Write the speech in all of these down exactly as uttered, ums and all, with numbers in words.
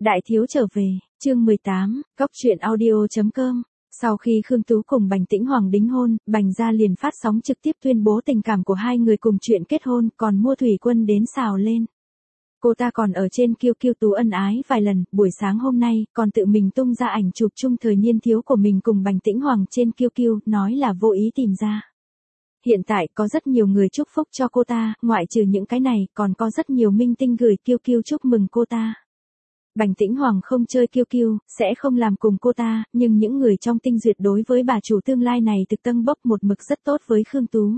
Đại thiếu trở về, chương mười tám, Cóc truyện audio chấm com. Sau khi Khương Tú cùng Bành Tĩnh Hoàng đính hôn, Bành gia liền phát sóng trực tiếp tuyên bố tình cảm của hai người cùng chuyện kết hôn, còn mua thủy quân đến xào lên. Cô ta còn ở trên Kiêu Kiêu Tú ân ái vài lần, buổi sáng hôm nay, còn tự mình tung ra ảnh chụp chung thời niên thiếu của mình cùng Bành Tĩnh Hoàng trên Kiêu Kiêu, nói là vô ý tìm ra. Hiện tại có rất nhiều người chúc phúc cho cô ta, ngoại trừ những cái này, còn có rất nhiều minh tinh gửi Kiêu Kiêu chúc mừng cô ta. Bành Tĩnh Hoàng không chơi Kiêu Kiêu, sẽ không làm cùng cô ta, nhưng những người trong tinh duyệt đối với bà chủ tương lai này thực tân bốc một mực rất tốt với Khương Tú.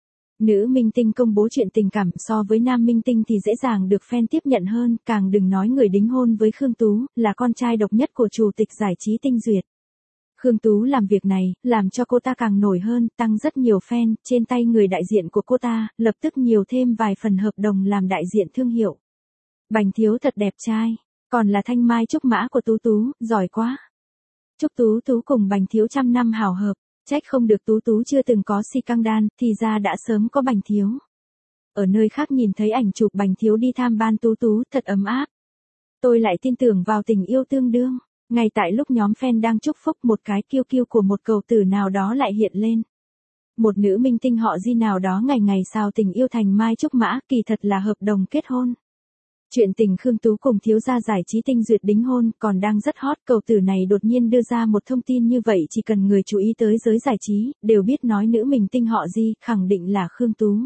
Nữ minh tinh công bố chuyện tình cảm so với nam minh tinh thì dễ dàng được fan tiếp nhận hơn, càng đừng nói người đính hôn với Khương Tú, là con trai độc nhất của chủ tịch giải trí tinh duyệt. Khương Tú làm việc này, làm cho cô ta càng nổi hơn, tăng rất nhiều fan, trên tay người đại diện của cô ta, lập tức nhiều thêm vài phần hợp đồng làm đại diện thương hiệu. Bành thiếu thật đẹp trai. Còn là thanh mai trúc mã của Tú Tú, giỏi quá. Chúc Tú Tú cùng Bành thiếu trăm năm hảo hợp, trách không được Tú Tú chưa từng có si căng đan, thì ra đã sớm có Bành thiếu. Ở nơi khác nhìn thấy ảnh chụp Bành thiếu đi tham ban Tú Tú, thật ấm áp. Tôi lại tin tưởng vào tình yêu tương đương, ngay tại lúc nhóm fan đang chúc phúc một cái Kiêu Kiêu của một cầu tử nào đó lại hiện lên. Một nữ minh tinh họ Di nào đó ngày ngày sao tình yêu thành mai trúc mã, kỳ thật là hợp đồng kết hôn. Chuyện tình Khương Tú cùng thiếu gia giải trí tinh duyệt đính hôn còn đang rất hot, cầu tử này đột nhiên đưa ra một thông tin như vậy, chỉ cần người chú ý tới giới giải trí, đều biết nói nữ minh tinh họ Di, khẳng định là Khương Tú.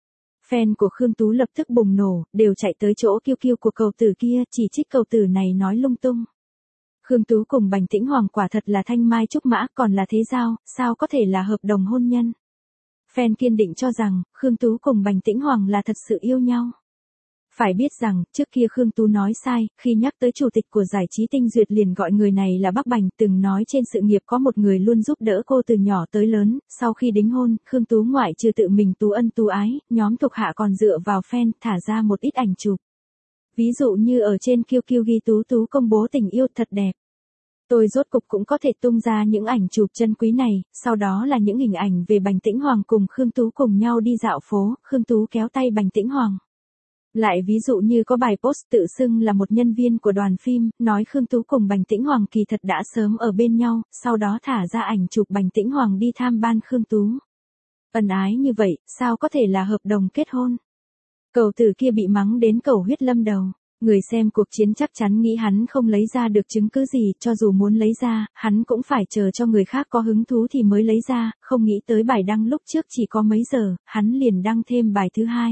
Fan của Khương Tú lập tức bùng nổ, đều chạy tới chỗ Kiêu Kiêu của cầu tử kia, chỉ trích cầu tử này nói lung tung. Khương Tú cùng Bành Tĩnh Hoàng quả thật là thanh mai trúc mã, còn là thế giao, sao có thể là hợp đồng hôn nhân. Fan kiên định cho rằng, Khương Tú cùng Bành Tĩnh Hoàng là thật sự yêu nhau. Phải biết rằng, trước kia Khương Tú nói sai, khi nhắc tới chủ tịch của giải trí tinh duyệt liền gọi người này là bác Bành, từng nói trên sự nghiệp có một người luôn giúp đỡ cô từ nhỏ tới lớn, sau khi đính hôn, Khương Tú ngoại trừ tự mình tú ân tú ái, nhóm thuộc hạ còn dựa vào fan, thả ra một ít ảnh chụp. Ví dụ như ở trên Kiêu Kiêu ghi Tú Tú công bố tình yêu thật đẹp. Tôi rốt cục cũng có thể tung ra những ảnh chụp chân quý này, sau đó là những hình ảnh về Bành Tĩnh Hoàng cùng Khương Tú cùng nhau đi dạo phố, Khương Tú kéo tay Bành Tĩnh Hoàng. Lại ví dụ như có bài post tự xưng là một nhân viên của đoàn phim, nói Khương Tú cùng Bành Tĩnh Hoàng kỳ thật đã sớm ở bên nhau, sau đó thả ra ảnh chụp Bành Tĩnh Hoàng đi tham ban Khương Tú. Ân ái như vậy, sao có thể là hợp đồng kết hôn? Cầu tử kia bị mắng đến cầu huyết lâm đầu. Người xem cuộc chiến chắc chắn nghĩ hắn không lấy ra được chứng cứ gì, cho dù muốn lấy ra, hắn cũng phải chờ cho người khác có hứng thú thì mới lấy ra, không nghĩ tới bài đăng lúc trước chỉ có mấy giờ, hắn liền đăng thêm bài thứ hai.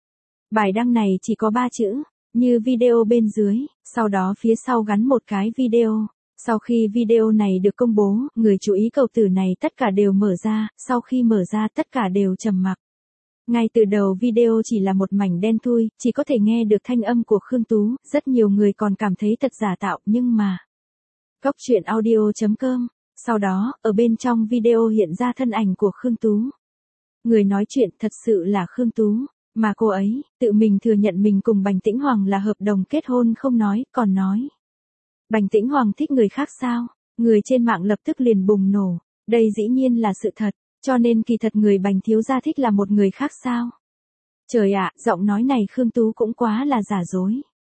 Bài đăng này chỉ có ba chữ, như video bên dưới, sau đó phía sau gắn một cái video. Sau khi video này được công bố, người chú ý cầu tử này tất cả đều mở ra, sau khi mở ra tất cả đều trầm mặc. Ngay từ đầu video chỉ là một mảnh đen thui, chỉ có thể nghe được thanh âm của Khương Tú, rất nhiều người còn cảm thấy thật giả tạo, nhưng mà... Cóc truyện audio chấm com. Sau đó, ở bên trong video hiện ra thân ảnh của Khương Tú. Người nói chuyện thật sự là Khương Tú, mà cô ấy, tự mình thừa nhận mình cùng Bành Tĩnh Hoàng là hợp đồng kết hôn không nói, còn nói. Bành Tĩnh Hoàng thích người khác sao? Người trên mạng lập tức liền bùng nổ, đây dĩ nhiên là sự thật. Cho nên kỳ thật người Bành thiếu gia thích là một người khác sao? Trời ạ, giọng nói này Khương Tú cũng quá là giả dối.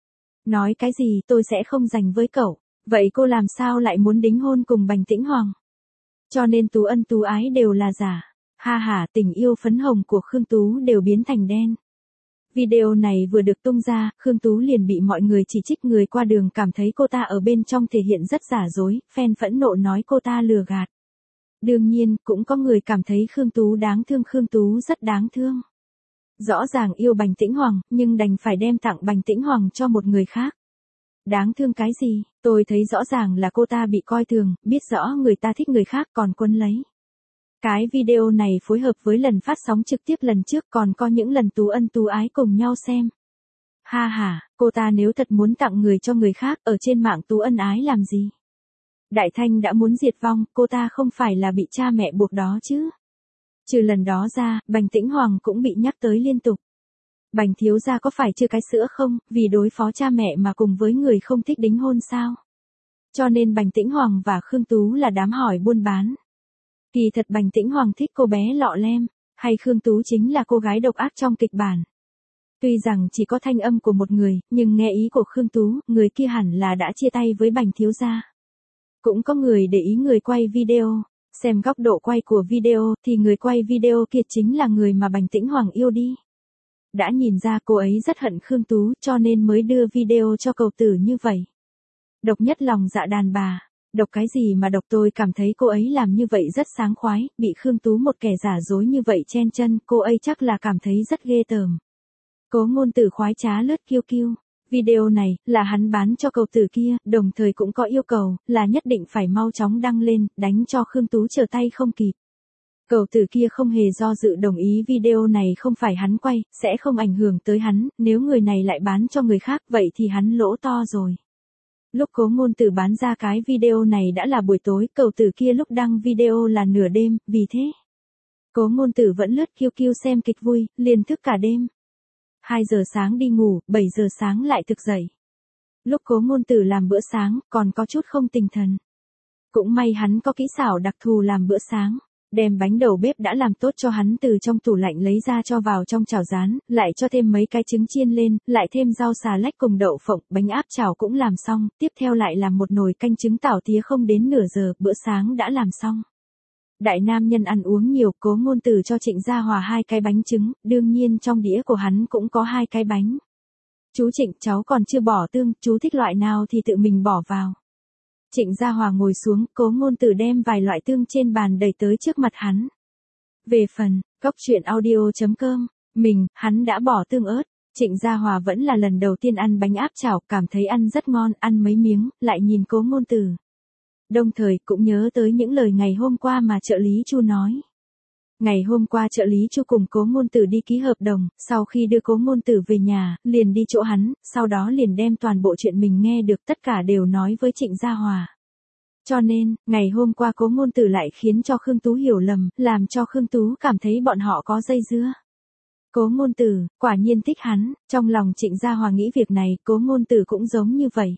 Nói cái gì tôi sẽ không dành với cậu, vậy cô làm sao lại muốn đính hôn cùng Bành Tĩnh Hoàng? Cho nên tú ân tú ái đều là giả. Ha ha, tình yêu phấn hồng của Khương Tú đều biến thành đen. Video này vừa được tung ra, Khương Tú liền bị mọi người chỉ trích, người qua đường cảm thấy cô ta ở bên trong thể hiện rất giả dối, fan phẫn nộ nói cô ta lừa gạt. Đương nhiên, cũng có người cảm thấy Khương Tú đáng thương, Khương Tú rất đáng thương. Rõ ràng yêu Bành Tĩnh Hoàng, nhưng đành phải đem tặng Bành Tĩnh Hoàng cho một người khác. Đáng thương cái gì, tôi thấy rõ ràng là cô ta bị coi thường, biết rõ người ta thích người khác còn quấn lấy. Cái video này phối hợp với lần phát sóng trực tiếp lần trước, còn có những lần tú ân tú ái cùng nhau xem. Ha ha, cô ta nếu thật muốn tặng người cho người khác, ở trên mạng tú ân ái làm gì? Đại Thanh đã muốn diệt vong, cô ta không phải là bị cha mẹ buộc đó chứ. Trừ lần đó ra, Bành Tĩnh Hoàng cũng bị nhắc tới liên tục. Bành thiếu gia có phải chưa cái sữa không, vì đối phó cha mẹ mà cùng với người không thích đính hôn sao? Cho nên Bành Tĩnh Hoàng và Khương Tú là đám hỏi buôn bán. Kỳ thật Bành Tĩnh Hoàng thích cô bé lọ lem, hay Khương Tú chính là cô gái độc ác trong kịch bản? Tuy rằng chỉ có thanh âm của một người, nhưng nghe ý của Khương Tú, người kia hẳn là đã chia tay với Bành thiếu gia. Cũng có người để ý người quay video, xem góc độ quay của video thì người quay video kia chính là người mà Bành Tĩnh Hoàng yêu đi. Đã nhìn ra cô ấy rất hận Khương Tú cho nên mới đưa video cho cầu tử như vậy. Độc nhất lòng dạ đàn bà. Độc cái gì mà độc, tôi cảm thấy cô ấy làm như vậy rất sáng khoái, bị Khương Tú một kẻ giả dối như vậy chen chân, cô ấy chắc là cảm thấy rất ghê tởm. Cố Ngôn Tử khoái trá lướt kiu kiu. Video này, là hắn bán cho cầu tử kia, đồng thời cũng có yêu cầu, là nhất định phải mau chóng đăng lên, đánh cho Khương Tú trở tay không kịp. Cầu tử kia không hề do dự đồng ý video này không phải hắn quay, sẽ không ảnh hưởng tới hắn, nếu người này lại bán cho người khác, vậy thì hắn lỗ to rồi. Lúc Cố Ngôn Tử bán ra cái video này đã là buổi tối, cầu tử kia lúc đăng video là nửa đêm, vì thế. Cố Ngôn Tử vẫn lướt kiu kiu xem kịch vui, liền thức cả đêm. hai giờ sáng đi ngủ, bảy giờ sáng lại thực dậy. Lúc Cố Ngôn Tử làm bữa sáng, còn có chút không tinh thần. Cũng may hắn có kỹ xảo đặc thù làm bữa sáng. Đem bánh đầu bếp đã làm tốt cho hắn từ trong tủ lạnh lấy ra cho vào trong chảo rán, lại cho thêm mấy cái trứng chiên lên, lại thêm rau xà lách cùng đậu phộng, bánh áp chảo cũng làm xong, tiếp theo lại làm một nồi canh trứng tảo tía không đến nửa giờ, bữa sáng đã làm xong. Đại nam nhân ăn uống nhiều, Cố Ngôn Tử cho Trịnh Gia Hòa hai cái bánh trứng, đương nhiên trong đĩa của hắn cũng có hai cái bánh. Chú Trịnh, cháu còn chưa bỏ tương, chú thích loại nào thì tự mình bỏ vào. Trịnh Gia Hòa ngồi xuống, Cố Ngôn Tử đem vài loại tương trên bàn đẩy tới trước mặt hắn. Về phần, góc truyện audio chấm com, mình, hắn đã bỏ tương ớt. Trịnh Gia Hòa vẫn là lần đầu tiên ăn bánh áp chảo, cảm thấy ăn rất ngon, ăn mấy miếng, lại nhìn Cố Ngôn Tử. Đồng thời cũng nhớ tới những lời ngày hôm qua mà trợ lý Chu nói. Ngày hôm qua trợ lý Chu cùng Cố Ngôn Tử đi ký hợp đồng, sau khi đưa Cố Ngôn Tử về nhà, liền đi chỗ hắn, sau đó liền đem toàn bộ chuyện mình nghe được tất cả đều nói với Trịnh Gia Hòa. Cho nên, ngày hôm qua Cố Ngôn Tử lại khiến cho Khương Tú hiểu lầm, làm cho Khương Tú cảm thấy bọn họ có dây dưa. Cố Ngôn Tử, quả nhiên thích hắn, trong lòng Trịnh Gia Hòa nghĩ việc này, Cố Ngôn Tử cũng giống như vậy.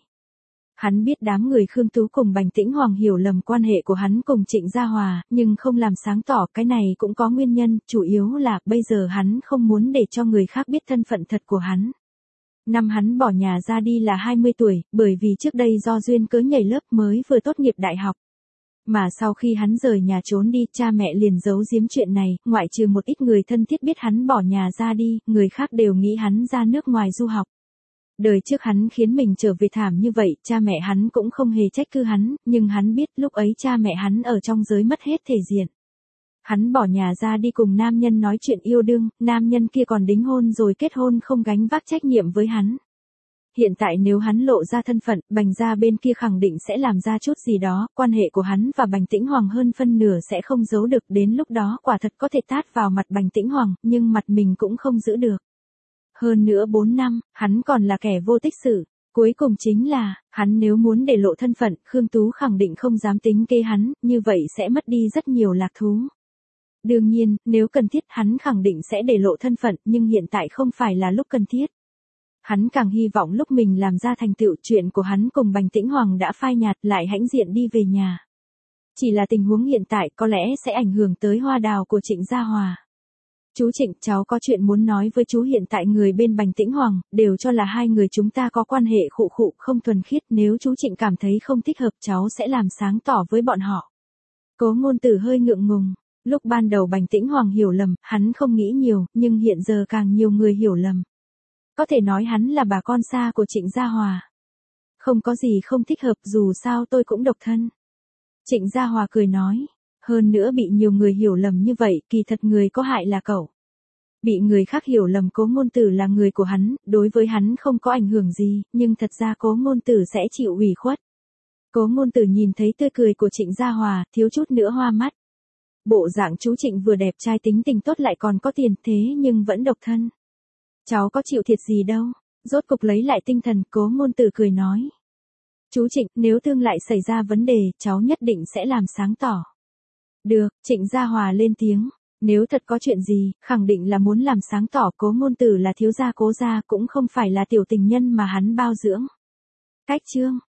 Hắn biết đám người Khương Tú cùng Bành Tĩnh Hoàng hiểu lầm quan hệ của hắn cùng Trịnh Gia Hòa, nhưng không làm sáng tỏ, cái này cũng có nguyên nhân, chủ yếu là bây giờ hắn không muốn để cho người khác biết thân phận thật của hắn. Năm hắn bỏ nhà ra đi là hai mươi tuổi, bởi vì trước đây do duyên cớ nhảy lớp mới vừa tốt nghiệp đại học. Mà sau khi hắn rời nhà trốn đi, cha mẹ liền giấu giếm chuyện này, ngoại trừ một ít người thân thiết biết hắn bỏ nhà ra đi, người khác đều nghĩ hắn ra nước ngoài du học. Đời trước hắn khiến mình trở về thảm như vậy, cha mẹ hắn cũng không hề trách cứ hắn, nhưng hắn biết lúc ấy cha mẹ hắn ở trong giới mất hết thể diện. Hắn bỏ nhà ra đi cùng nam nhân nói chuyện yêu đương, nam nhân kia còn đính hôn rồi kết hôn không gánh vác trách nhiệm với hắn. Hiện tại nếu hắn lộ ra thân phận, Bành gia bên kia khẳng định sẽ làm ra chút gì đó, quan hệ của hắn và Bành Tĩnh Hoàng hơn phân nửa sẽ không giấu được, đến lúc đó quả thật có thể tát vào mặt Bành Tĩnh Hoàng, nhưng mặt mình cũng không giữ được. Hơn nữa bốn năm, hắn còn là kẻ vô tích sự. Cuối cùng chính là, hắn nếu muốn để lộ thân phận, Khương Tú khẳng định không dám tính kế hắn, như vậy sẽ mất đi rất nhiều lạc thú. Đương nhiên, nếu cần thiết hắn khẳng định sẽ để lộ thân phận, nhưng hiện tại không phải là lúc cần thiết. Hắn càng hy vọng lúc mình làm ra thành tựu, chuyện của hắn cùng Bành Tĩnh Hoàng đã phai nhạt, lại hãnh diện đi về nhà. Chỉ là tình huống hiện tại có lẽ sẽ ảnh hưởng tới hoa đào của Trịnh Gia Hòa. Chú Trịnh, cháu có chuyện muốn nói với chú. Hiện tại người bên Bành Tĩnh Hoàng, đều cho là hai người chúng ta có quan hệ khụ khụ không thuần khiết, nếu chú Trịnh cảm thấy không thích hợp cháu sẽ làm sáng tỏ với bọn họ. Cố Ngôn Tử hơi ngượng ngùng, lúc ban đầu Bành Tĩnh Hoàng hiểu lầm, hắn không nghĩ nhiều, nhưng hiện giờ càng nhiều người hiểu lầm. Có thể nói hắn là bà con xa của Trịnh Gia Hòa. Không có gì không thích hợp, dù sao tôi cũng độc thân. Trịnh Gia Hòa cười nói. Hơn nữa bị nhiều người hiểu lầm như vậy, kỳ thật người có hại là cậu. Bị người khác hiểu lầm Cố Ngôn Tử là người của hắn, đối với hắn không có ảnh hưởng gì, nhưng thật ra Cố Ngôn Tử sẽ chịu ủy khuất. Cố Ngôn Tử nhìn thấy tươi cười của Trịnh Gia Hòa, thiếu chút nữa hoa mắt. Bộ dạng chú Trịnh vừa đẹp trai tính tình tốt lại còn có tiền, thế nhưng vẫn độc thân. Cháu có chịu thiệt gì đâu. Rốt cục lấy lại tinh thần, Cố Ngôn Tử cười nói. Chú Trịnh, nếu tương lại xảy ra vấn đề, cháu nhất định sẽ làm sáng tỏ. Được, Trịnh Gia Hòa lên tiếng. Nếu thật có chuyện gì, khẳng định là muốn làm sáng tỏ. Cố Ngôn Tử là thiếu gia Cố gia, cũng không phải là tiểu tình nhân mà hắn bao dưỡng. Cách chương.